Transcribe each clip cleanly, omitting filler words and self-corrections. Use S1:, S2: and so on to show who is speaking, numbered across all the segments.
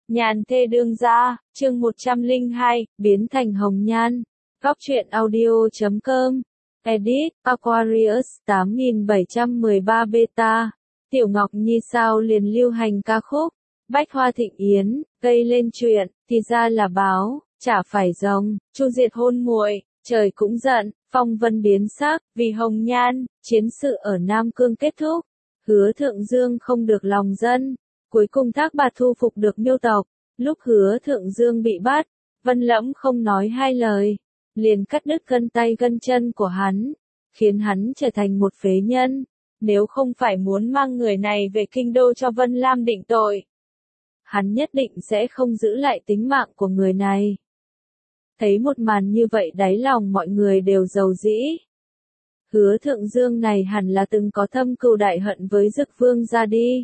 S1: Nhàn thê đương gia, chương 102, biến thành hồng nhan. Góc truyện audio.com. Edit, Aquarius 8713 beta. Tiểu Ngọc Nhi sao liền lưu hành ca khúc. Bách Hoa Thịnh Yến, gây lên chuyện, thì ra là báo, chả phải rồng, Chu Diệt hôn muội, trời cũng giận, phong vân biến sắc, vì hồng nhan, chiến sự ở Nam Cương kết thúc. Hứa Thượng Dương không được lòng dân. Cuối cùng Thác Bạt thu phục được Miêu tộc, lúc Hứa Thượng Dương bị bắt, Vân Lẫm không nói hai lời, liền cắt đứt gân tay gân chân của hắn, khiến hắn trở thành một phế nhân, nếu không phải muốn mang người này về kinh đô cho Vân Lam định tội. Hắn nhất định sẽ không giữ lại tính mạng của người này. Thấy một màn như vậy đáy lòng mọi người đều dầu dĩ. Hứa Thượng Dương này hẳn là từng có thâm cừu đại hận với Dực Vương gia đi.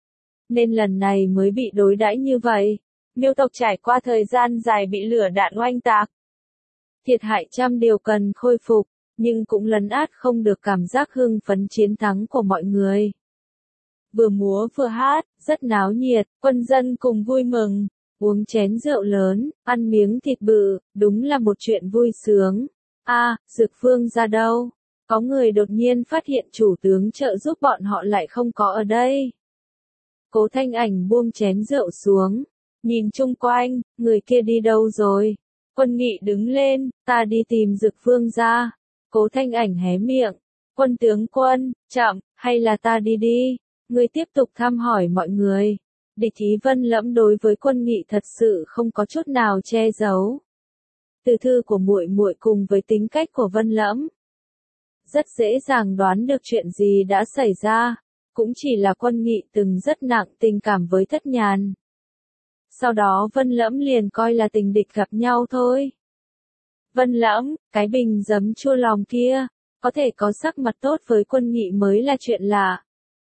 S1: Nên lần này mới bị đối đãi như vậy. Miêu tộc trải qua thời gian dài bị lửa đạn oanh tạc. Thiệt hại trăm điều cần khôi phục, nhưng cũng lấn át không được cảm giác hưng phấn chiến thắng của mọi người. Vừa múa vừa hát, rất náo nhiệt, quân dân cùng vui mừng, uống chén rượu lớn, ăn miếng thịt bự, đúng là một chuyện vui sướng. Dực Vương ra đâu? Có người đột nhiên phát hiện chủ tướng trợ giúp bọn họ lại không có ở đây. Cố Thanh Ảnh buông chén rượu xuống, nhìn chung quanh, người kia đi đâu rồi? Quân Nghị đứng lên, ta đi tìm Dực Vương ra. Cố Thanh Ảnh hé miệng, quân tướng quân, chậm, hay là ta đi đi? Người tiếp tục thăm hỏi mọi người. Địch ý Vân Lẫm đối với Quân Nghị thật sự không có chút nào che giấu. Từ thư của muội muội cùng với tính cách của Vân Lẫm, rất dễ dàng đoán được chuyện gì đã xảy ra. Cũng chỉ là Quân Nghị từng rất nặng tình cảm với Thất Nhàn. Sau đó Vân Lẫm liền coi là tình địch gặp nhau thôi. Vân Lẫm, cái bình giấm chua lòng kia, có thể có sắc mặt tốt với Quân Nghị mới là chuyện lạ.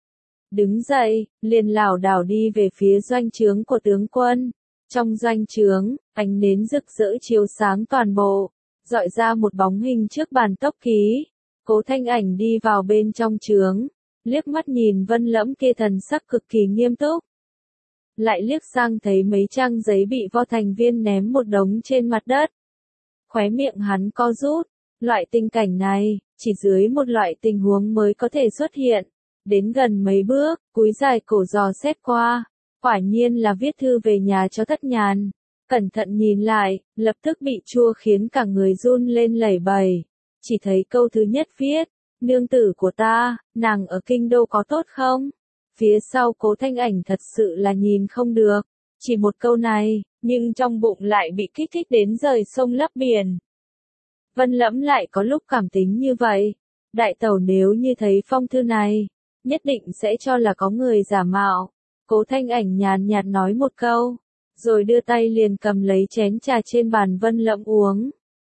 S1: Đứng dậy, liền lảo đảo đi về phía doanh trướng của tướng quân. Trong doanh trướng, ánh nến rực rỡ chiếu sáng toàn bộ, dọi ra một bóng hình trước bàn tốc ký. Cố Thanh Ảnh đi vào bên trong trướng, liếc mắt nhìn Vân Lẫm kia thần sắc cực kỳ nghiêm túc. Lại liếc sang thấy mấy trang giấy bị vo thành viên ném một đống trên mặt đất. Khóe miệng hắn co rút, loại tình cảnh này, chỉ dưới một loại tình huống mới có thể xuất hiện. Đến gần mấy bước, cúi dài cổ dò xét qua, quả nhiên là viết thư về nhà cho Thất Nhàn. Cẩn thận nhìn lại, lập tức bị chua khiến cả người run lên lẩy bẩy. Chỉ thấy câu thứ nhất viết, nương tử của ta, nàng ở kinh đô có tốt không? Phía sau Cố Thanh Ảnh thật sự là nhìn không được. Chỉ một câu này, nhưng trong bụng lại bị kích thích đến rời sông lấp biển. Vân Lẫm lại có lúc cảm tính như vậy. Đại tẩu nếu như thấy phong thư này, nhất định sẽ cho là có người giả mạo. Cố Thanh Ảnh nhàn nhạt nói một câu, rồi đưa tay liền cầm lấy chén trà trên bàn Vân Lẫm uống.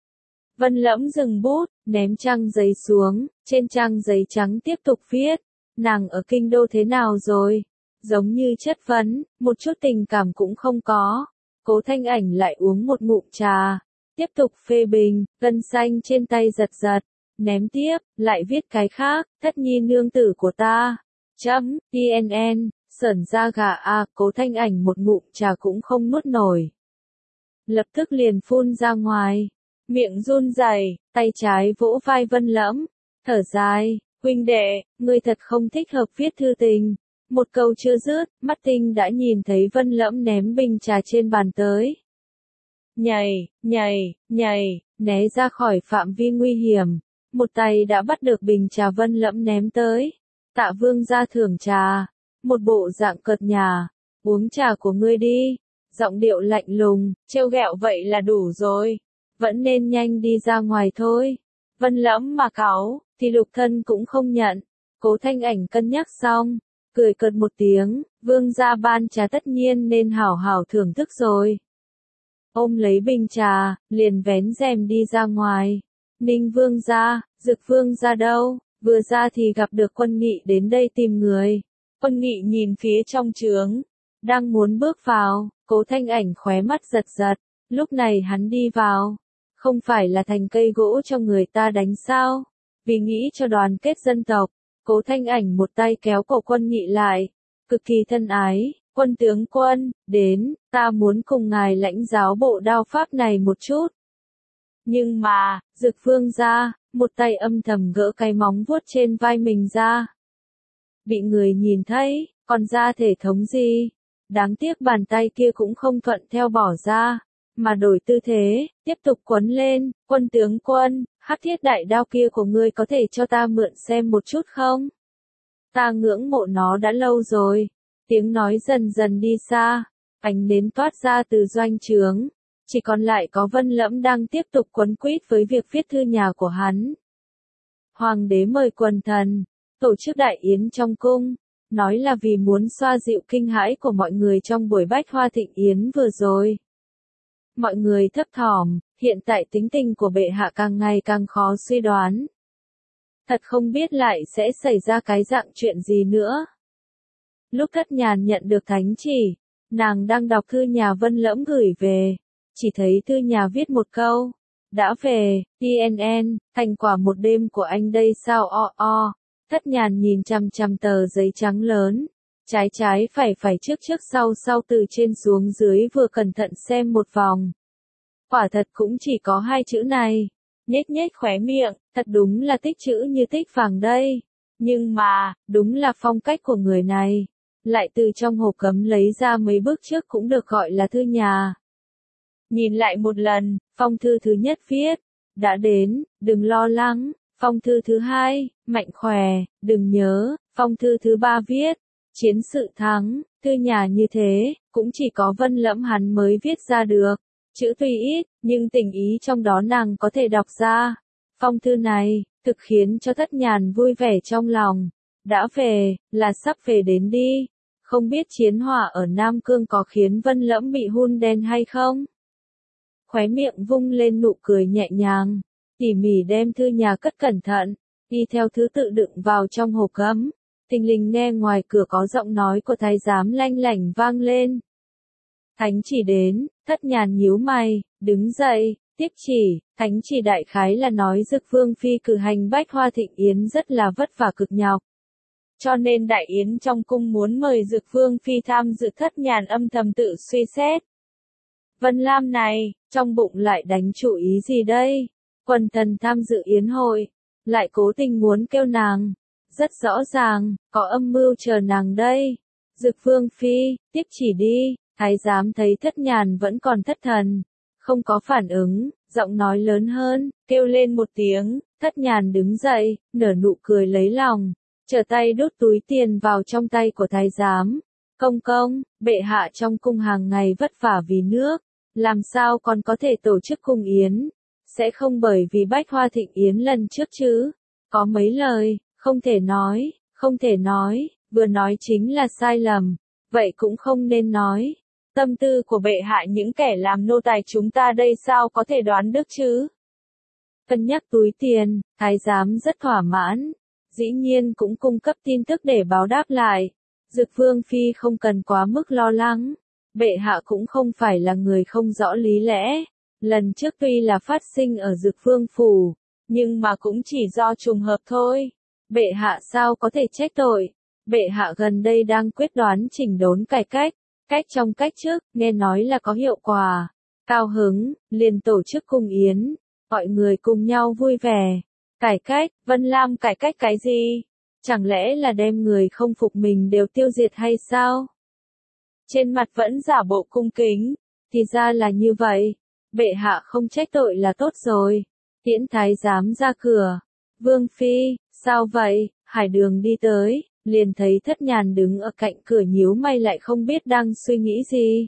S1: Vân Lẫm dừng bút, ném trang giấy xuống, trên trang giấy trắng tiếp tục viết, nàng ở kinh đô thế nào rồi? Giống như chất vấn, một chút tình cảm cũng không có. Cố Thanh Ảnh lại uống một ngụm trà, tiếp tục phê bình, gân xanh trên tay giật giật, ném tiếp, lại viết cái khác, Thất Nhi nương tử của ta. TNN, sởn da gà Cố Thanh Ảnh một ngụm trà cũng không nuốt nổi. Lập tức liền phun ra ngoài. Miệng run rẩy, tay trái vỗ vai Vân Lẫm, thở dài, huynh đệ, ngươi thật không thích hợp viết thư tình. Một câu chưa dứt, mắt tinh đã nhìn thấy Vân Lẫm ném bình trà trên bàn tới. Nhảy, né ra khỏi phạm vi nguy hiểm. Một tay đã bắt được bình trà Vân Lẫm ném tới. Tạ Vương ra thưởng trà, một bộ dạng cợt nhả, uống trà của ngươi đi. Giọng điệu lạnh lùng, trêu ghẹo vậy là đủ rồi. Vẫn nên nhanh đi ra ngoài thôi. Vân Lẫm mà cáu, thì Lục Thân cũng không nhận. Cố Thanh Ảnh cân nhắc xong, cười cợt một tiếng, Vương gia ban trà tất nhiên nên hảo hảo thưởng thức rồi. Ôm lấy bình trà, liền vén rèm đi ra ngoài. Ninh Vương gia, Dực Vương gia đâu? Vừa ra thì gặp được Quân Nghị đến đây tìm người. Quân Nghị nhìn phía trong trướng, đang muốn bước vào, Cố Thanh Ảnh khóe mắt giật giật. Lúc này hắn đi vào, không phải là thành cây gỗ cho người ta đánh sao? Vì nghĩ cho đoàn kết dân tộc, Cố Thanh Ảnh một tay kéo cổ Quân Nghị lại, cực kỳ thân ái, Quân tướng quân, đến, ta muốn cùng ngài lãnh giáo bộ đao pháp này một chút. Nhưng mà, Dực Vương ra, một tay âm thầm gỡ cái móng vuốt trên vai mình ra. Bị người nhìn thấy, còn ra thể thống gì? Đáng tiếc bàn tay kia cũng không thuận theo bỏ ra, mà đổi tư thế, tiếp tục quấn lên. Quân tướng quân, hắc thiết đại đao kia của ngươi có thể cho ta mượn xem một chút không? Ta ngưỡng mộ nó đã lâu rồi. Tiếng nói dần dần đi xa, ánh nến toát ra từ doanh trướng. Chỉ còn lại có Vân Lẫm đang tiếp tục quấn quýt với việc viết thư nhà của hắn. Hoàng đế mời quần thần, tổ chức đại yến trong cung, nói là vì muốn xoa dịu kinh hãi của mọi người trong buổi bách hoa thịnh yến vừa rồi. Mọi người thấp thỏm, hiện tại tính tình của bệ hạ càng ngày càng khó suy đoán. Thật không biết lại sẽ xảy ra cái dạng chuyện gì nữa. Lúc Thất Nhàn nhận được thánh chỉ, nàng đang đọc thư nhà Vân Lẫm gửi về, chỉ thấy thư nhà viết một câu, đã về, TNN, thành quả một đêm của anh đây sao o. Thất Nhàn nhìn chằm chằm tờ giấy trắng lớn, trái trái phải phải trước trước sau sau từ trên xuống dưới vừa cẩn thận xem một vòng. Quả thật cũng chỉ có hai chữ này, nhếch nhếch khóe miệng, thật đúng là tích chữ như tích vàng đây. Nhưng mà, đúng là phong cách của người này, lại từ trong hộp cấm lấy ra mấy bước trước cũng được gọi là thư nhà. Nhìn lại một lần, phong thư thứ nhất viết, đã đến, đừng lo lắng. Phong thư thứ hai, mạnh khỏe, đừng nhớ. Phong thư thứ ba viết, chiến sự thắng. Thư nhà như thế, cũng chỉ có Vân Lẫm hắn mới viết ra được. Chữ tuy ít, nhưng tình ý trong đó nàng có thể đọc ra. Phong thư này, thực khiến cho Thất Nhàn vui vẻ trong lòng. Đã về, là sắp về đến đi. Không biết chiến hỏa ở Nam Cương có khiến Vân Lẫm bị hun đen hay không? Khóe miệng vung lên nụ cười nhẹ nhàng, tỉ mỉ đem thư nhà cất cẩn thận, đi theo thứ tự đựng vào trong hộp gấm. Thình lình nghe ngoài cửa có giọng nói của thái giám lanh lảnh vang lên. Thánh chỉ đến. Thất Nhàn nhíu mày, đứng dậy, tiếp chỉ. Thánh chỉ đại khái là nói Dực Vương phi cử hành bách hoa thịnh yến rất là vất vả cực nhọc. Cho nên đại yến trong cung muốn mời Dực Vương phi tham dự. Thất Nhàn âm thầm tự suy xét. Vân Lam này, trong bụng lại đánh chủ ý gì đây? Quần thần tham dự yến hội, lại cố tình muốn kêu nàng. Rất rõ ràng, có âm mưu chờ nàng đây. Dực Vương phi, tiếp chỉ đi. Thái giám thấy Thất Nhàn vẫn còn thất thần, không có phản ứng, giọng nói lớn hơn, kêu lên một tiếng. Thất Nhàn đứng dậy, nở nụ cười lấy lòng, trở tay đút túi tiền vào trong tay của thái giám. Công công, bệ hạ trong cung hàng ngày vất vả vì nước, làm sao còn có thể tổ chức cung yến? Sẽ không bởi vì bách hoa thịnh yến lần trước chứ? Có mấy lời, không thể nói, vừa nói chính là sai lầm, vậy cũng không nên nói. Tâm tư của bệ hạ những kẻ làm nô tài chúng ta đây sao có thể đoán được chứ? Cân nhắc túi tiền, thái giám rất thỏa mãn, dĩ nhiên cũng cung cấp tin tức để báo đáp lại. Dực Vương phi không cần quá mức lo lắng, bệ hạ cũng không phải là người không rõ lý lẽ. Lần trước tuy là phát sinh ở Dực Vương phủ, nhưng mà cũng chỉ do trùng hợp thôi. Bệ hạ sao có thể trách tội? Bệ hạ gần đây đang quyết đoán chỉnh đốn cải cách. Cách trong cách trước, nghe nói là có hiệu quả. Cao hứng, liền tổ chức cung yến, mọi người cùng nhau vui vẻ. Cải cách, Vân Lam cải cách cái gì? Chẳng lẽ là đem người không phục mình đều tiêu diệt hay sao? Trên mặt vẫn giả bộ cung kính, thì ra là như vậy. Bệ hạ không trách tội là tốt rồi. Tiễn thái giám ra cửa. Vương phi, sao vậy? Hải Đường đi tới, liền thấy Thất Nhàn đứng ở cạnh cửa nhíu mày lại không biết đang suy nghĩ gì.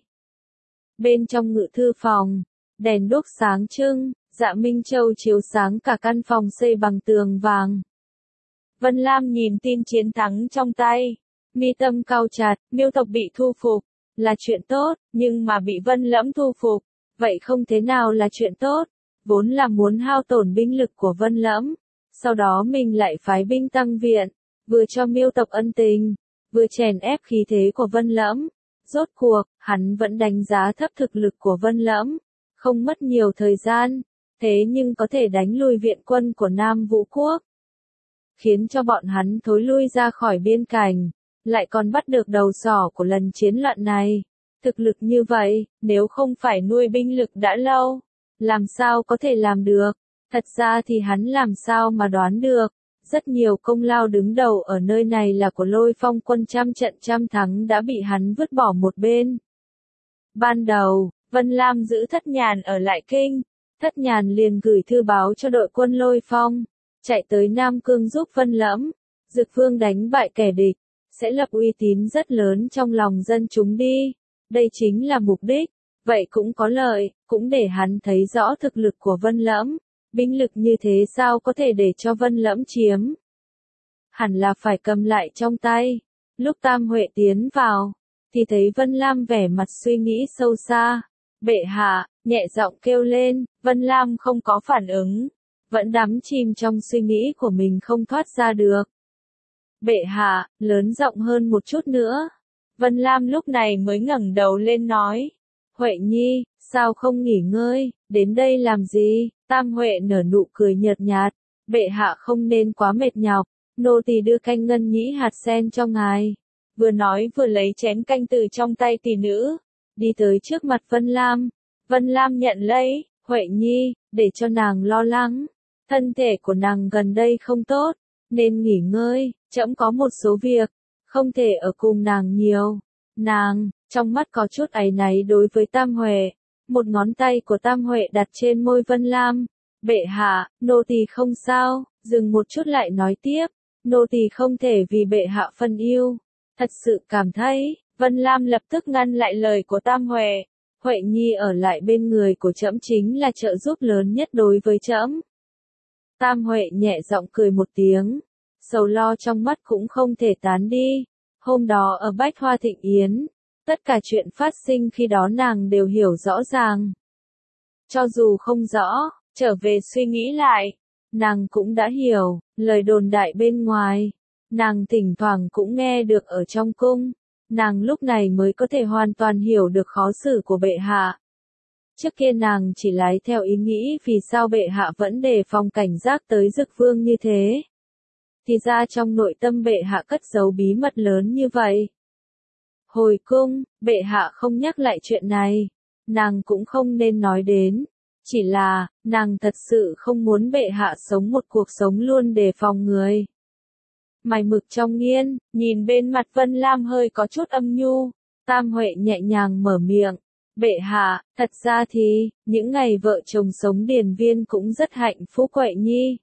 S1: Bên trong ngự thư phòng, đèn đuốc sáng trưng, dạ Minh Châu chiếu sáng cả căn phòng xây bằng tường vàng. Vân Lam nhìn tin chiến thắng trong tay, mi tâm cau chặt. Miêu tộc bị thu phục, là chuyện tốt, nhưng mà bị Vân Lẫm thu phục, vậy không thế nào là chuyện tốt. Vốn là muốn hao tổn binh lực của Vân Lẫm, sau đó mình lại phái binh tăng viện, vừa cho Miêu tộc ân tình, vừa chèn ép khí thế của Vân Lẫm. Rốt cuộc, hắn vẫn đánh giá thấp thực lực của Vân Lẫm, không mất nhiều thời gian, thế nhưng có thể đánh lui viện quân của Nam Vũ Quốc, khiến cho bọn hắn thối lui ra khỏi biên cảnh. lại còn bắt được đầu sỏ của lần chiến loạn này. Thực lực như vậy, nếu không phải nuôi binh lực đã lâu, làm sao có thể làm được? Thật ra thì hắn làm sao mà đoán được, rất nhiều công lao đứng đầu ở nơi này là của Lôi Phong quân, trăm trận trăm thắng đã bị hắn vứt bỏ một bên. Ban đầu, Vân Lam giữ Thất Nhàn ở lại kinh, Thất Nhàn liền gửi thư báo cho đội quân Lôi Phong, chạy tới Nam Cương giúp Vân Lẫm, Dực Vương đánh bại kẻ địch, sẽ lập uy tín rất lớn trong lòng dân chúng đi. Đây chính là mục đích, vậy cũng có lợi, cũng để hắn thấy rõ thực lực của Vân Lẫm, binh lực như thế sao có thể để cho Vân Lẫm chiếm. Hẳn là phải cầm lại trong tay. Lúc Tam Huệ tiến vào, thì thấy Vân Lam vẻ mặt suy nghĩ sâu xa. Bệ hạ, nhẹ giọng kêu lên, Vân Lam không có phản ứng, vẫn đắm chìm trong suy nghĩ của mình không thoát ra được. Bệ hạ, lớn giọng hơn một chút nữa. Vân Lam lúc này mới ngẩng đầu lên nói. Huệ Nhi, sao không nghỉ ngơi, đến đây làm gì? Tam Huệ nở nụ cười nhợt nhạt. Bệ hạ không nên quá mệt nhọc, nô tỳ đưa canh ngân nhĩ hạt sen cho ngài. Vừa nói vừa lấy chén canh từ trong tay tỷ nữ, đi tới trước mặt Vân Lam. Vân Lam nhận lấy, Huệ Nhi, để cho nàng lo lắng. Thân thể của nàng gần đây không tốt, nên nghỉ ngơi, trẫm có một số việc, không thể ở cùng nàng nhiều. Nàng, trong mắt có chút áy náy đối với Tam Huệ, một ngón tay của Tam Huệ đặt trên môi Vân Lam. Bệ hạ, nô tỳ không sao, dừng một chút lại nói tiếp, nô tỳ không thể vì bệ hạ phân yêu. Thật sự cảm thấy, Vân Lam lập tức ngăn lại lời của Tam Huệ. Huệ Nhi ở lại bên người của trẫm chính là trợ giúp lớn nhất đối với trẫm. Tam Huệ nhẹ giọng cười một tiếng, sầu lo trong mắt cũng không thể tán đi. Hôm đó ở Bách Hoa Thịnh Yến, tất cả chuyện phát sinh khi đó nàng đều hiểu rõ ràng. Cho dù không rõ, trở về suy nghĩ lại, nàng cũng đã hiểu, lời đồn đại bên ngoài, nàng thỉnh thoảng cũng nghe được ở trong cung, nàng lúc này mới có thể hoàn toàn hiểu được khó xử của bệ hạ. Trước kia nàng chỉ lái theo ý nghĩ vì sao bệ hạ vẫn đề phòng cảnh giác tới Dực Vương như thế. Thì ra trong nội tâm bệ hạ cất giấu bí mật lớn như vậy. Hồi cung, bệ hạ không nhắc lại chuyện này, nàng cũng không nên nói đến. Chỉ là, nàng thật sự không muốn bệ hạ sống một cuộc sống luôn đề phòng người. Mày mực trong nghiên, nhìn bên mặt Vân Lam hơi có chút âm nhu, Tam Huệ nhẹ nhàng mở miệng. Bệ hạ, thật ra thì, những ngày vợ chồng sống điền viên cũng rất hạnh phúc. Huệ Nhi.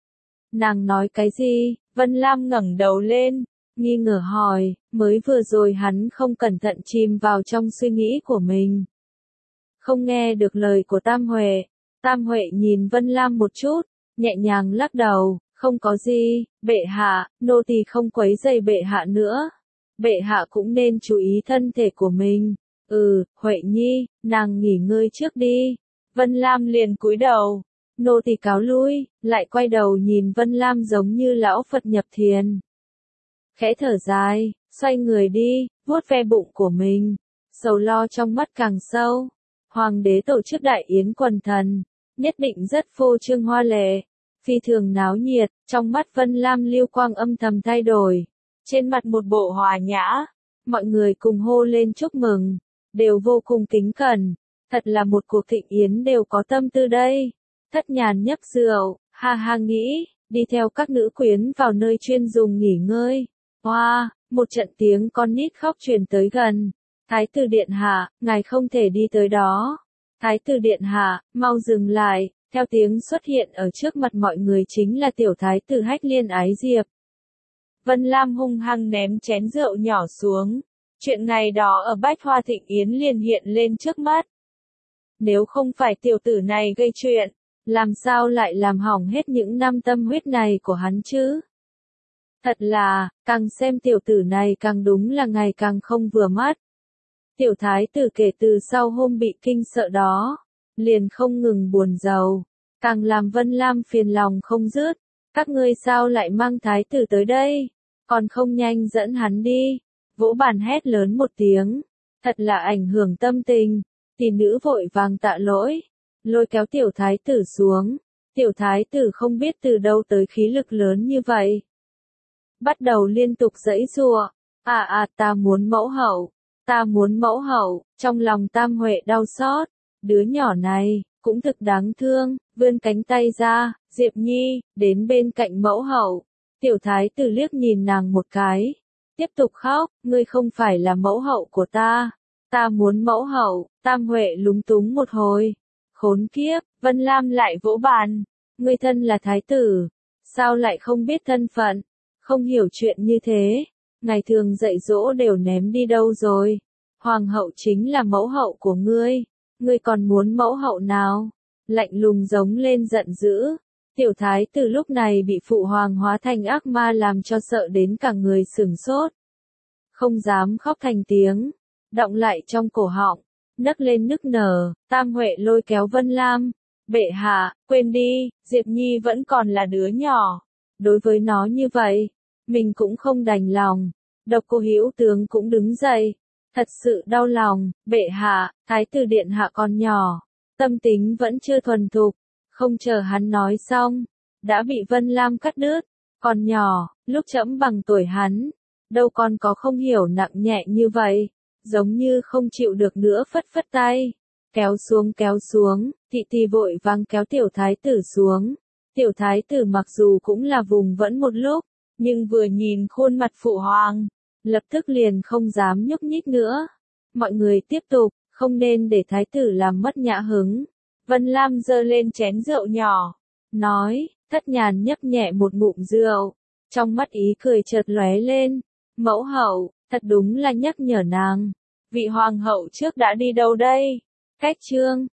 S1: Nàng nói cái gì? Vân Lam ngẩng đầu lên, nghi ngờ hỏi, mới vừa rồi hắn không cẩn thận chìm vào trong suy nghĩ của mình. Không nghe được lời của Tam Huệ. Tam Huệ nhìn Vân Lam một chút, nhẹ nhàng lắc đầu, không có gì, bệ hạ, nô tỳ không quấy rầy bệ hạ nữa. Bệ hạ cũng nên chú ý thân thể của mình. Huệ Nhi, nàng nghỉ ngơi trước đi. Vân Lam liền cúi đầu. Nô tỳ cáo lui, lại quay đầu nhìn Vân Lam giống như lão Phật nhập thiền. Khẽ thở dài, xoay người đi, vuốt ve bụng của mình. Sầu lo trong mắt càng sâu. Hoàng đế tổ chức đại yến quần thần, nhất định rất phô trương hoa lệ, phi thường náo nhiệt, trong mắt Vân Lam lưu quang âm thầm thay đổi. Trên mặt một bộ hòa nhã, mọi người cùng hô lên chúc mừng, đều vô cùng kính cẩn. Thật là một cuộc thịnh yến đều có tâm tư đây. Thất Nhàn nhấp rượu, ha ha nghĩ, đi theo các nữ quyến vào nơi chuyên dùng nghỉ ngơi. Hoa, một trận tiếng con nít khóc truyền tới gần. Thái tử điện hạ, ngài không thể đi tới đó. Thái tử điện hạ, mau dừng lại. Theo tiếng xuất hiện ở trước mặt mọi người chính là tiểu thái tử Hách Liên Ái Diệp. Vân Lam hung hăng ném chén rượu nhỏ xuống. Chuyện ngày đó ở Bách Hoa Thịnh Yến liền hiện lên trước mắt. Nếu không phải tiểu tử này gây chuyện, làm sao lại làm hỏng hết những năm tâm huyết này của hắn chứ? Thật là, càng xem tiểu tử này càng đúng là ngày càng không vừa mắt. Tiểu thái tử kể từ sau hôm bị kinh sợ đó, liền không ngừng buồn rầu, càng làm Vân Lam phiền lòng không dứt. Các ngươi sao lại mang thái tử tới đây? Còn không nhanh dẫn hắn đi. Vỗ bàn hét lớn một tiếng, thật là ảnh hưởng tâm tình. Tỷ nữ vội vàng tạ lỗi, lôi kéo tiểu thái tử xuống. Tiểu thái tử không biết từ đâu tới khí lực lớn như vậy, bắt đầu liên tục giãy giụa, Ta muốn mẫu hậu, ta muốn mẫu hậu, trong lòng Tam Huệ đau xót, đứa nhỏ này, cũng thực đáng thương, vươn cánh tay ra, Diệp Nhi, đến bên cạnh mẫu hậu, tiểu thái tử liếc nhìn nàng một cái, tiếp tục khóc, ngươi không phải là mẫu hậu của ta muốn mẫu hậu, Tam Huệ lúng túng một hồi, khốn kiếp, Vân Lam lại vỗ bàn, ngươi thân là thái tử, sao lại không biết thân phận, không hiểu chuyện như thế, ngày thường dạy dỗ đều ném đi đâu rồi, hoàng hậu chính là mẫu hậu của ngươi còn muốn mẫu hậu nào, lạnh lùng giống lên giận dữ, tiểu thái tử lúc này bị phụ hoàng hóa thành ác ma làm cho sợ đến cả người sửng sốt, không dám khóc thành tiếng, đọng lại trong cổ họng, nấc lên nức nở, Tam Huệ lôi kéo Vân Lam, bệ hạ, quên đi, Diệp Nhi vẫn còn là đứa nhỏ, đối với nó như vậy, mình cũng không đành lòng, Độc Cô Hữu tướng cũng đứng dậy, thật sự đau lòng, bệ hạ, thái tử điện hạ còn nhỏ, tâm tính vẫn chưa thuần thục, không chờ hắn nói xong, đã bị Vân Lam cắt đứt, còn nhỏ, lúc trẫm bằng tuổi hắn, đâu còn có không hiểu nặng nhẹ như vậy, giống như không chịu được nữa phất phất tay, kéo xuống, thị tỳ vội vàng kéo tiểu thái tử xuống, tiểu thái tử mặc dù cũng là vùng vẫn một lúc, nhưng vừa nhìn khuôn mặt phụ hoàng, lập tức liền không dám nhúc nhích nữa, mọi người tiếp tục, không nên để thái tử làm mất nhã hứng, Vân Lam giơ lên chén rượu nhỏ, nói, Thất Nhàn nhấp nhẹ một ngụm rượu, trong mắt ý cười chợt lóe lên, mẫu hậu, thật đúng là nhắc nhở nàng, vị hoàng hậu trước đã đi đâu đây, cách chương